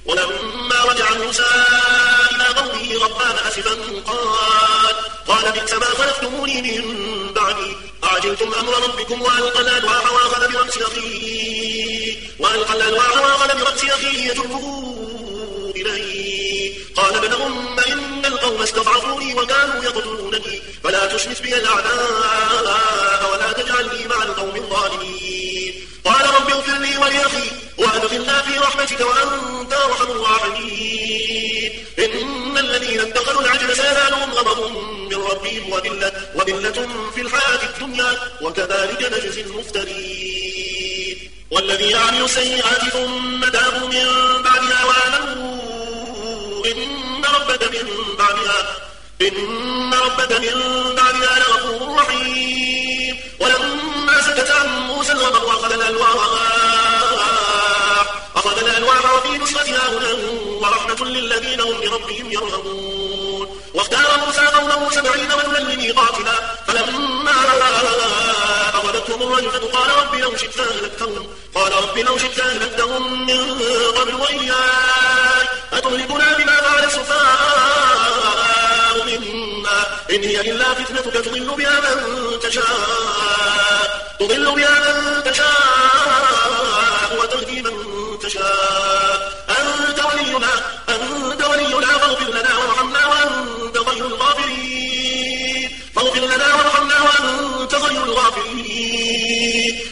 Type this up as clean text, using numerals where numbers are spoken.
ولما رجع موسى إلى قومه غضبان أسفا قال بئس ما خلفتموني من بعدي أعجلتم أمر ربكم وألقى الألواح وأخذ برأس أخيه يجره إليه قال ابن أم إن القوم استضعفوني وكانوا يقتلونني فلا تشمت بي الأعداء ولا تجعلني مع القوم الظالمين قال رب اغفر لي ولأخي وأدخلنا في رحمتك وأنت أرحم الراحمين إن الذين اتخذوا العجل سينالهم غضب من ربهم وذلة في الحياة الدنيا وكذلك نجزي المفترين والذين عملوا السيئات ثم تابوا من بعدها وآمنوا إن ربك من بعدها لغفور رحيم ولما سكت عن موسى الغضب أخذ الألواح وفي نسختها هدى ورحمة للذين هم لربهم يرهبون واختار موسى قومه 70 رجلا لميقاتنا فلما أخذتهم الرجفة قال رب لو شئت أهلكتهم من قبل وإياي أتهلكنا بما فعل السفهاء منا إن هي إلا فتنتك تضل بها من تشاء وتهدي من تشاء